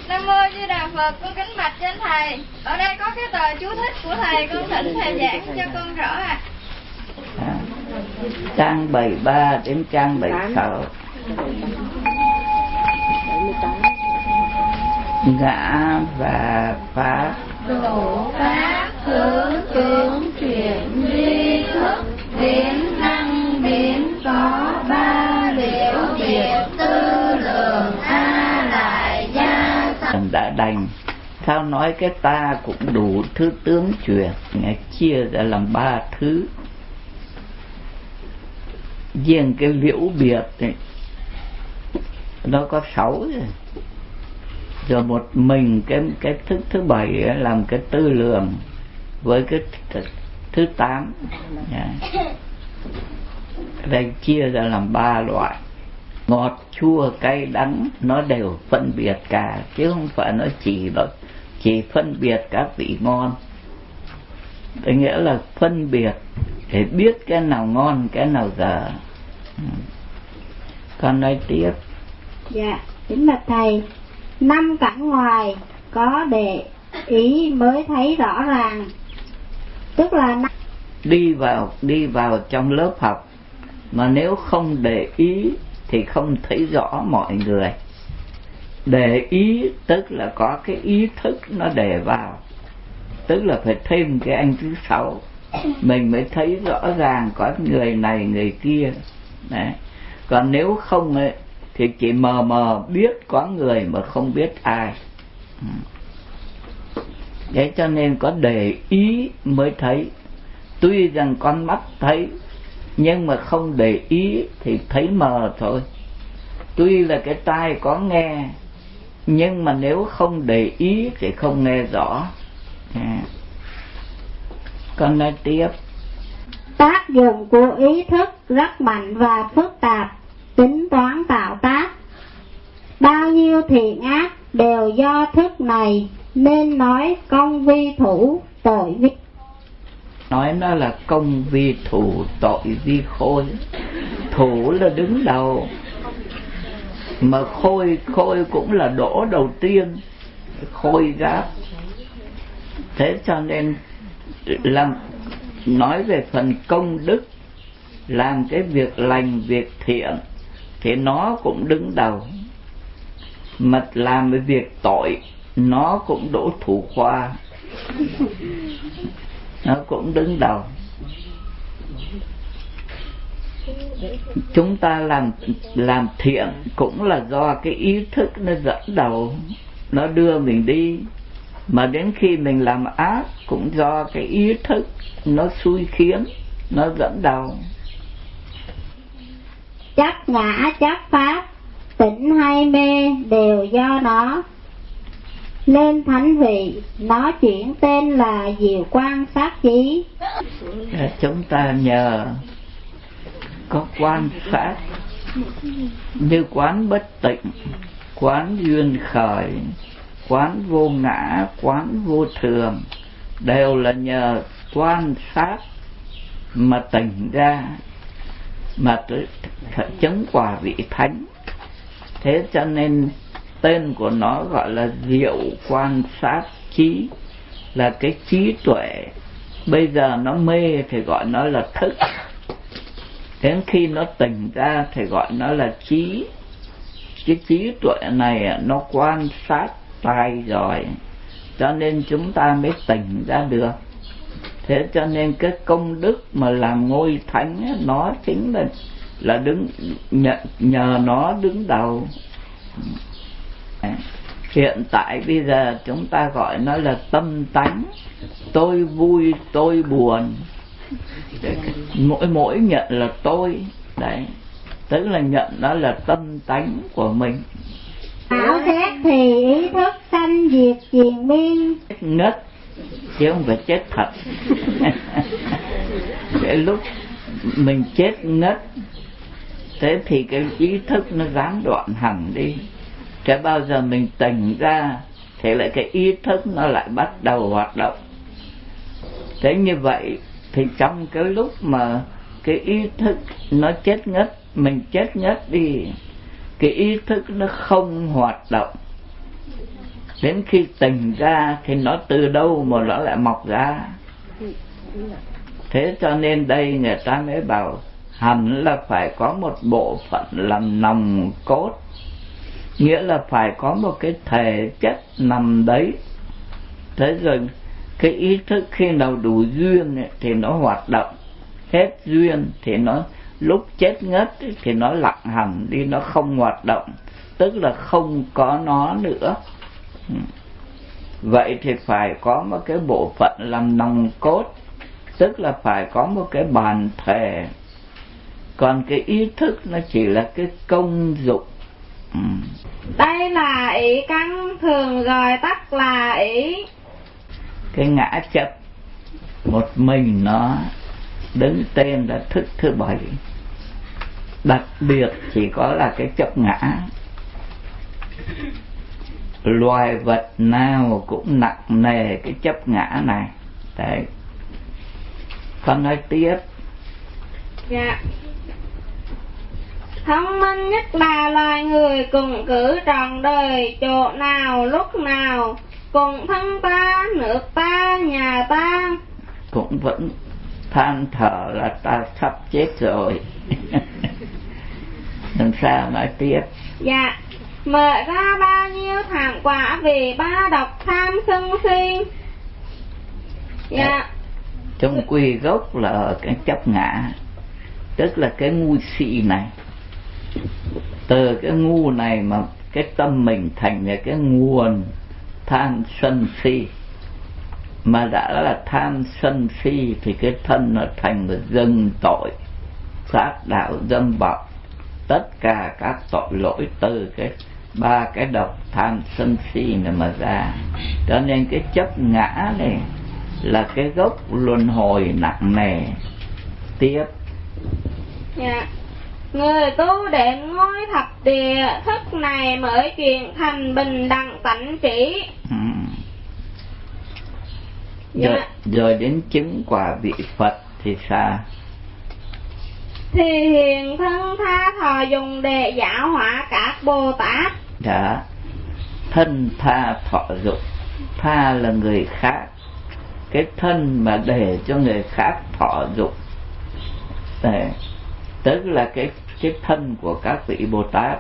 Nam mô Di Đà Phật, con kính bạch trên thầy. Ở đây có cái tờ chú thích của thầy, con thỉnh thầy giảng cho con rõ ạ. Trang 73 đến trang 76. Ngã và pháp, Độ pháp khứ tướng chuyển duy thức, biến năng biến có ba liễu biệt tư lượng a lại gia sanh. đã đành. Sao nói cái ta cũng đủ thứ tướng chuyển, Ngài chia ra làm 3 thứ. Riêng cái liễu biệt ấy, nó có 6 rồi một mình cái thức thứ 7 ấy, làm cái tư lượng với cái thứ 8. Đây chia ra làm 3 loại. Ngọt, chua, cay, đắng nó đều phân biệt cả, chứ không phải nó chỉ phân biệt các vị ngon. Tức nghĩa là phân biệt để biết cái nào ngon, cái nào dở. Con nói tiếp. Dạ, kính bạch thầy, 5 cảnh ngoài có để ý mới thấy rõ ràng. Tức là đi vào trong lớp học mà nếu không để ý thì không thấy rõ mọi người. Để ý tức là có cái ý thức nó để vào, tức là phải thêm cái anh thứ 6 mình mới thấy rõ ràng có người này người kia. Đấy. Còn nếu không ấy, thì chỉ mờ mờ biết có người mà không biết ai. Thế cho nên có để ý mới thấy. Tuy rằng con mắt thấy nhưng mà không để ý thì thấy mờ thôi. Tuy là cái tai có nghe nhưng mà nếu không để ý thì không nghe rõ. Con nói tiếp. tác dụng của ý thức rất mạnh và phức tạp, tính toán tạo tác. Bao nhiêu thiện ác đều do thức này, nên nói công vi thủ, tội vi. Nói nó là công vi thủ, tội vi khôi. Thủ là đứng đầu, mà khôi cũng là đỗ đầu tiên, khôi giáp. Thế cho nên nói về phần công đức, làm cái việc lành, việc thiện thì nó cũng đứng đầu. Mà làm cái việc tội nó cũng đỗ thủ khoa, nó cũng đứng đầu. Chúng ta làm thiện cũng là do cái ý thức nó dẫn đầu, nó đưa mình đi. Mà đến khi mình làm ác cũng do cái ý thức nó xui khiến, nó dẫn đầu. Chấp ngã chấp pháp, tỉnh hay mê đều do nó. Lên thánh vị, nó chuyển tên là diệu quan sát trí. Chúng ta nhờ có quan sát, như quán bất tịnh, quán duyên khởi, quán vô ngã, quán vô thường, đều là nhờ quan sát mà tỉnh ra, mà chứng quả vị thánh. Thế cho nên tên của nó gọi là diệu quan sát trí, là cái trí tuệ. Bây giờ nó mê thì gọi nó là thức, đến khi nó tỉnh ra thì gọi nó là trí. Cái trí tuệ này nó quan sát tài rồi, cho nên chúng ta mới tỉnh ra được. Thế cho nên cái công đức mà làm ngôi thánh nó chính là đứng nhờ nó đứng đầu. Hiện tại bây giờ chúng ta gọi nó là tâm tánh, tôi vui tôi buồn, mỗi nhận là tôi. Đấy, tức là nhận nó là tâm tánh của mình. Ảo xét thì ý thức sanh diệt triền miên. Ngất chứ không phải chết thật. Cái lúc mình chết ngất, thế thì cái ý thức nó gián đoạn hẳn đi. Thế bao giờ mình tỉnh ra thì lại cái ý thức nó lại bắt đầu hoạt động. Thế như vậy thì trong cái lúc mà cái ý thức nó chết ngất, mình chết ngất đi, cái ý thức nó không hoạt động, Đến khi tỉnh ra thì nó từ đâu mà nó lại mọc ra. Thế cho nên đây người ta mới bảo hẳn là phải có một bộ phận làm nòng cốt, nghĩa là phải có một cái thể chất nằm đấy. Thế rồi cái ý thức khi nào đủ duyên ấy, thì nó hoạt động, hết duyên thì nó lúc chết ngất ấy, thì nó lặng hẳn đi, nó không hoạt động, tức là không có nó nữa. Vậy thì phải có một cái bộ phận làm nòng cốt, tức là phải có một cái bản thể. Còn cái ý thức nó chỉ là cái công dụng. Đây là ý căn, thường gọi tắt là ý cái ngã chấp một mình nó đứng tên là thức thứ 7. Đặc biệt chỉ có là cái chấp ngã. Loài vật nào cũng nặng nề cái chấp ngã này. Đấy. Con nói tiếp. Dạ. Thông minh nhất là loài người, cùng cử trọn đời, chỗ nào lúc nào cùng thân ta, nước ta, nhà ta. Cũng vẫn than thở là ta sắp chết rồi. Làm sao nói tiếp. Dạ. Mở ra bao nhiêu thảm quả vì ba độc tham sân si. Dạ. Trong quy gốc là ở cái chấp ngã, tức là cái ngu si này. Từ cái ngu này mà cái tâm mình thành là cái nguồn tham sân si. Mà đã là tham sân si thì cái thân nó thành một dâng tội, sát đạo dâm bọc, tất cả các tội lỗi từ cái ba cái độc tham sân si này mà ra. Cho nên cái chấp ngã này là cái gốc luân hồi nặng nề. Tiếp. Dạ. Người tu đến ngôi thập địa, thức này mới chuyển thành bình đẳng tánh trí. Rồi đến chứng quả vị Phật thì sao? Thì hiện thân tha thọ dùng để giáo hóa các Bồ Tát. Đó. Thân tha thọ dụng. Tha là người khác, cái thân mà để cho người khác thọ dụng. Đấy. Tức là cái thân của các vị Bồ Tát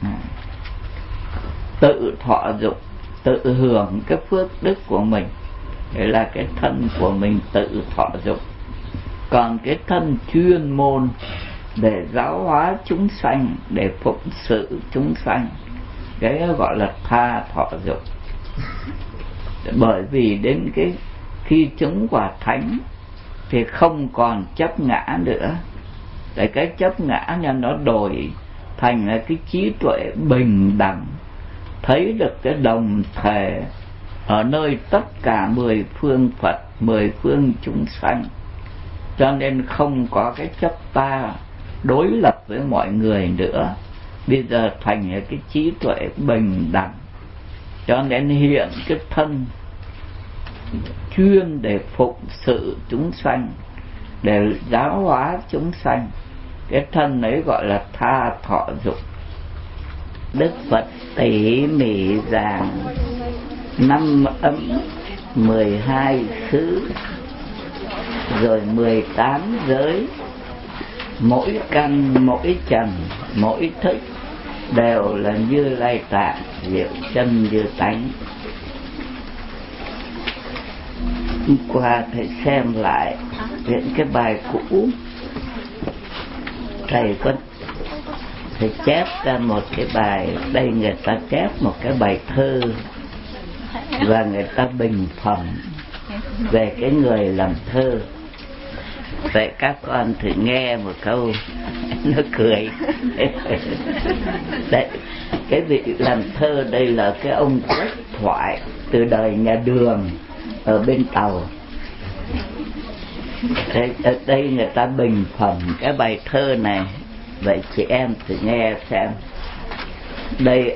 tự thọ dụng, tự hưởng cái phước đức của mình. Đấy là cái thân của mình tự thọ dụng. Còn cái thân chuyên môn để giáo hóa chúng sanh, để phụng sự chúng sanh, cái gọi là tha thọ dụng. Bởi vì đến cái khi chứng quả thánh thì không còn chấp ngã nữa. Để cái chấp ngã nha, nó đổi thành là cái trí tuệ bình đẳng, thấy được cái đồng thể ở nơi tất cả 10 phương Phật, 10 phương chúng sanh. Cho nên không có cái chấp ta đối lập với mọi người nữa. Bây giờ thành cái trí tuệ bình đẳng. Cho nên hiện cái thân chuyên để phụng sự chúng sanh, để giáo hóa chúng sanh. Cái thân ấy gọi là tha thọ dụng. Đức Phật tỉ mỉ giảng 5 ấm, 12 xứ, rồi 18 giới, mỗi căn, mỗi trần, mỗi thức đều là Như Lai Tạng, diệu chân như tánh. Hôm qua thầy xem lại những cái bài cũ, thầy chép ra một cái bài, đây người ta chép một cái bài thơ và người ta bình phẩm về cái người làm thơ. Vậy các con thử nghe một câu nó cười. Đấy, cái vị làm thơ đây là cái ông Quách Thoại từ đời nhà Đường ở bên Tàu. Ở đây người ta bình phẩm cái bài thơ này. Vậy chị em thử nghe xem. Đây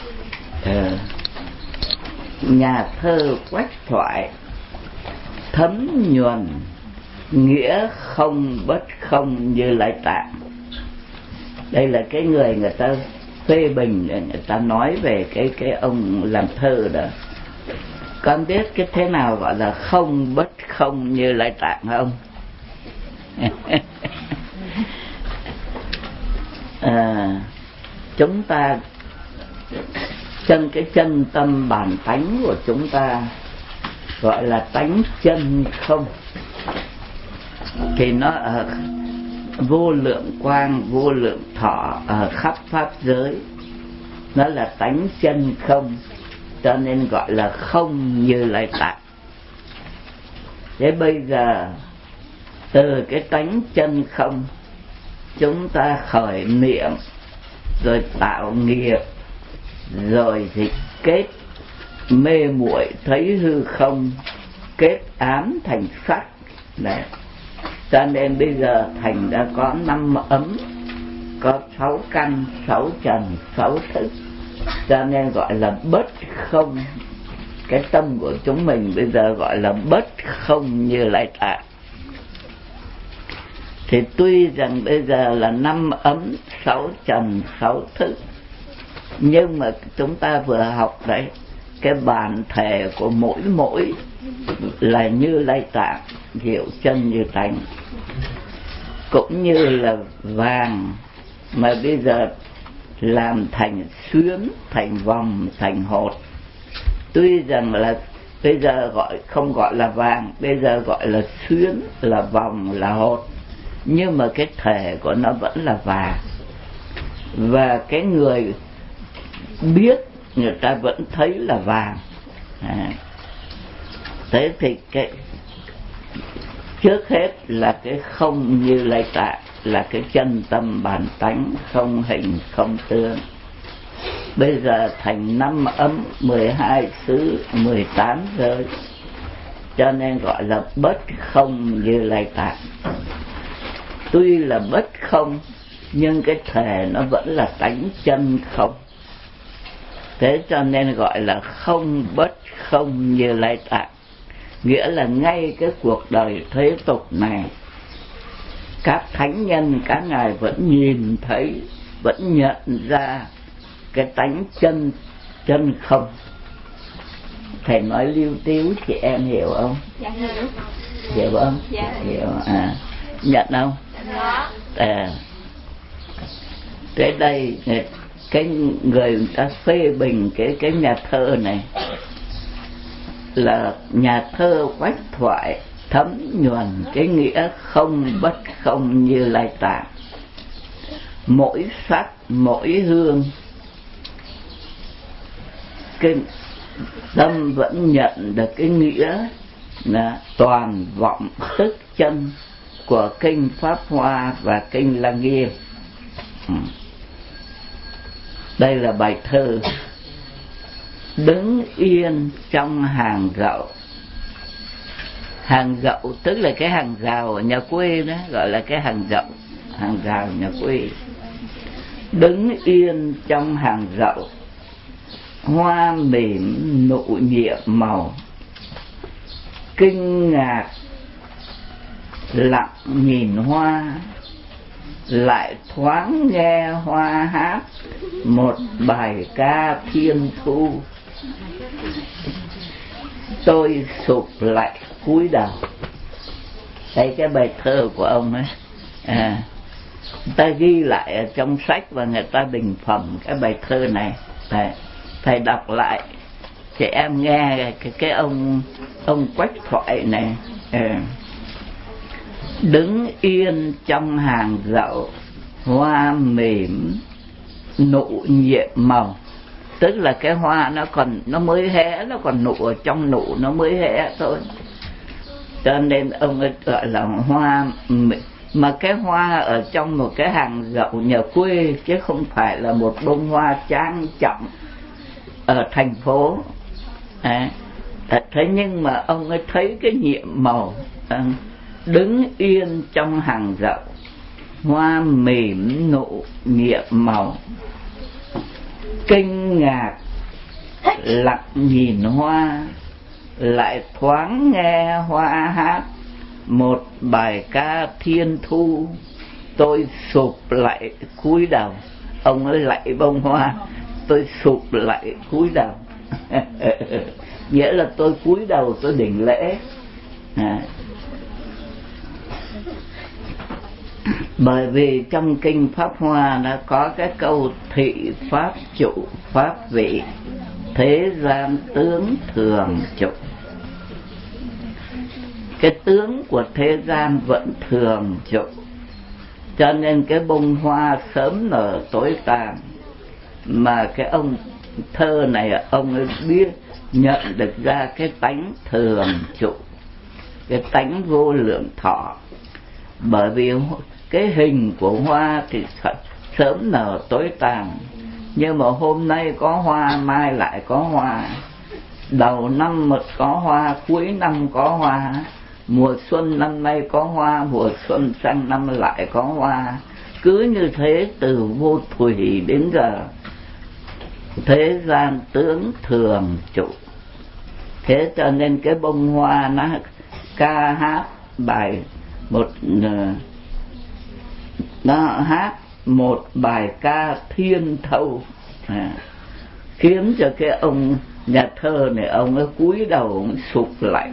nhà thơ Quách Thoại thấm nhuần nghĩa không bất không Như Lai Tạng. Đây là cái người ta phê bình, người ta nói về cái ông làm thơ đó. Con biết cái thế nào gọi là không bất không Như Lai Tạng không? Chúng ta cái chân tâm bản tánh của chúng ta gọi là tánh chân không, thì nó ở vô lượng quang vô lượng thọ, ở khắp pháp giới, nó là tánh chân không, cho nên gọi là không Như Lai Tạng. Thế bây giờ từ cái tánh chân không chúng ta khởi niệm, rồi tạo nghiệp, rồi thì kết mê muội thấy hư không, kết ám thành sắc. Đấy. Cho nên bây giờ thành đã có 5 ấm, có 6 căn, 6 trần, 6 thức, cho nên gọi là bất không. Cái tâm của chúng mình bây giờ gọi là bất không Như Lai Tạng. Thì tuy rằng bây giờ là 5 ấm, 6 trần, 6 thức, nhưng mà chúng ta vừa học đấy, cái bản thể của mỗi là Như Lai Tạng, diệu chân như tánh. Cũng như là vàng mà bây giờ làm thành xuyến, thành vòng, thành hột. Tuy rằng là bây giờ không gọi là vàng, bây giờ gọi là xuyến, là vòng, là hột, nhưng mà cái thể của nó vẫn là vàng. Và cái người biết người ta vẫn thấy là vàng. Thế thì cái trước hết là cái không Như Lai Tạng, là cái chân tâm bản tánh, không hình không tướng. Bây giờ thành 5 ấm, 12 xứ, 18 giới, cho nên gọi là bất không Như Lai Tạng. Tuy là bất không, nhưng cái thể nó vẫn là tánh chân không. Thế cho nên gọi là không bất không Như Lai Tạng. Nghĩa là ngay cái cuộc đời thế tục này, các thánh nhân, các ngài vẫn nhìn thấy, vẫn nhận ra cái tánh chân không. Thầy nói liêu tiếu, chị em hiểu không? Dạ hiểu. Hiểu không? Dạ hiểu. Nhận không? Dạ. Tới đây cái người ta phê bình cái nhà thơ này là nhà thơ Quách Thoại thấm nhuần cái nghĩa không bất không Như Lai Tạng. Mỗi sắc, mỗi hương, cái tâm vẫn nhận được cái nghĩa là toàn vọng tức chân của kinh Pháp Hoa và kinh Lăng Nghiêm. Đây là bài thơ đứng yên trong hàng gậu. Hàng gậu tức là cái hàng rào ở nhà quê đó, gọi là cái hàng gậu, hàng rào nhà quê. Đứng yên trong hàng gậu, hoa mỉm nụ nhiệm màu, kinh ngạc lặng nhìn hoa, lại thoáng nghe hoa hát một bài ca thiên thu. Tôi sụp lại cúi đầu. Đây cái bài thơ của ông ấy, người ta ghi lại ở trong sách và người ta bình phẩm cái bài thơ này. Thầy đọc lại chị em nghe cái ông Quách Thoại này. Đứng yên trong hàng dậu, hoa mỉm nụ nhiệm màu. Tức là cái hoa nó mới hé, nó còn nụ ở trong nụ, nó mới hé thôi. Cho nên ông ấy gọi là hoa. Mà cái hoa ở trong một cái hàng dậu nhà quê, chứ không phải là một bông hoa trang trọng ở thành phố. Thế nhưng mà ông ấy thấy cái nhiệm màu. Đứng yên trong hàng dậu, hoa mỉm nụ nhiệm màu, kinh ngạc lặng nhìn hoa, lại thoáng nghe hoa hát một bài ca thiên thu. Tôi sụp lại cúi đầu. Ông ấy lạy bông hoa, tôi sụp lại cúi đầu. nghĩa là tôi cúi đầu tôi đảnh lễ. Bởi vì trong kinh Pháp Hoa đã có cái câu thị pháp trụ pháp vị, thế gian tướng thường trụ. Cái tướng của thế gian vẫn thường trụ, cho nên cái bông hoa sớm nở tối tàn. Mà cái ông thơ này ông ấy biết nhận được ra cái tánh thường trụ, cái tánh vô lượng thọ. Bởi vì cái hình của hoa thì sớm nở tối tàn, nhưng mà hôm nay có hoa mai lại có hoa, đầu năm một có hoa, cuối năm có hoa, mùa xuân năm nay có hoa, mùa xuân sang năm lại có hoa. Cứ như thế từ vô thủy đến giờ. Thế gian tướng thường trụ. Thế cho nên cái bông hoa nó ca hát bài nó hát một bài ca thiên thâu, khiến cho cái ông nhà thơ này ông ấy cúi đầu ông sụp lại.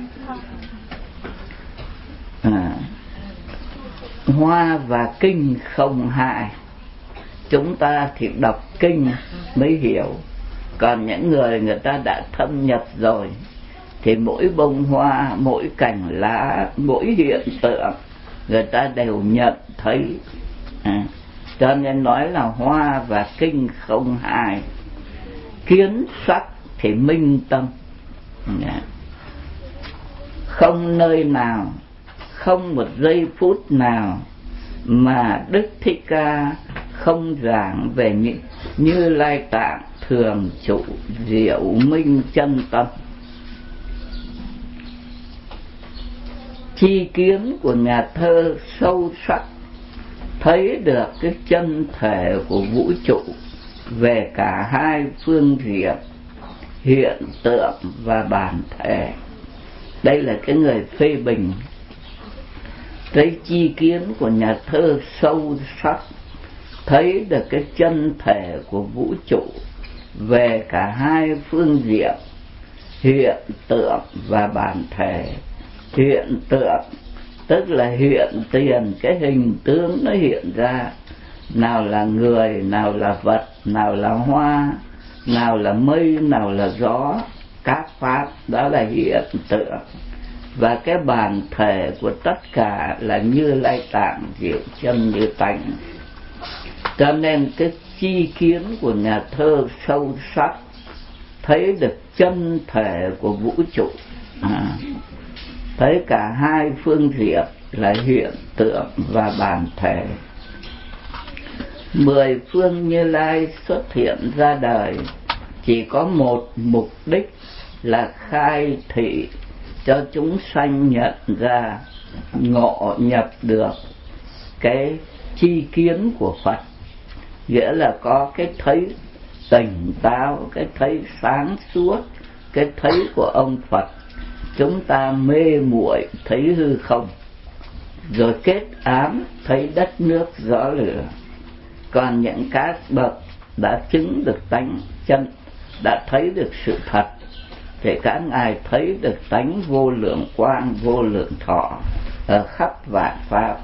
Hoa và kinh không hại. Chúng ta thì đọc kinh mới hiểu, còn những người ta đã thâm nhập rồi thì mỗi bông hoa, mỗi cành lá, mỗi hiện tượng người ta đều nhận thấy. Cho nên nói là hoa và kinh không hại. Kiến sắc thì minh tâm. Không nơi nào, không một giây phút nào mà Đức Thích Ca không giảng về Như Lai Tạng thường trụ diệu minh chân tâm. Chi kiến của nhà thơ sâu sắc thấy được cái chân thể của vũ trụ về cả hai phương diện, hiện tượng và bản thể. Đây là cái người phê bình. Cái chi kiến của nhà thơ sâu sắc thấy được cái chân thể của vũ trụ về cả hai phương diện, hiện tượng và bản thể. Hiện tượng tức là hiện tiền, cái hình tướng nó hiện ra, nào là người, nào là vật, nào là hoa, nào là mây, nào là gió, các pháp, đó là hiện tượng. Và cái bản thể của tất cả là Như Lai Tạng diệu chân như tánh. Cho nên cái chi kiến của nhà thơ sâu sắc thấy được chân thể của vũ trụ, thấy cả hai phương diện là hiện tượng và bản thể. 10 phương Như Lai xuất hiện ra đời chỉ có một mục đích là khai thị cho chúng sanh nhận ra, ngộ nhập được cái chi kiến của Phật. Nghĩa là có cái thấy tỉnh táo, cái thấy sáng suốt, cái thấy của ông Phật. Chúng ta mê muội thấy hư không, rồi kết ám thấy đất nước gió lửa. Còn những các bậc đã chứng được tánh chân, đã thấy được sự thật, thì các ngài thấy được tánh vô lượng quang, vô lượng thọ ở khắp vạn pháp.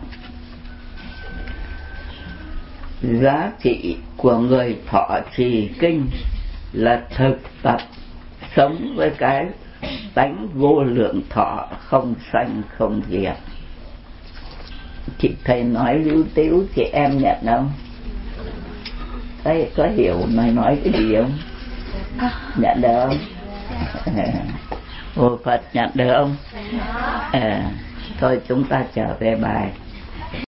Giá trị của người thọ trì kinh là thực tập sống với cái tánh vô lượng thọ không sanh không diệt. Chị thầy nói lưu tiếu chị em nhận không? Thầy có hiểu nói cái gì không? Nhận được không? Ồ Phật nhận được không? Thôi chúng ta trở về bài.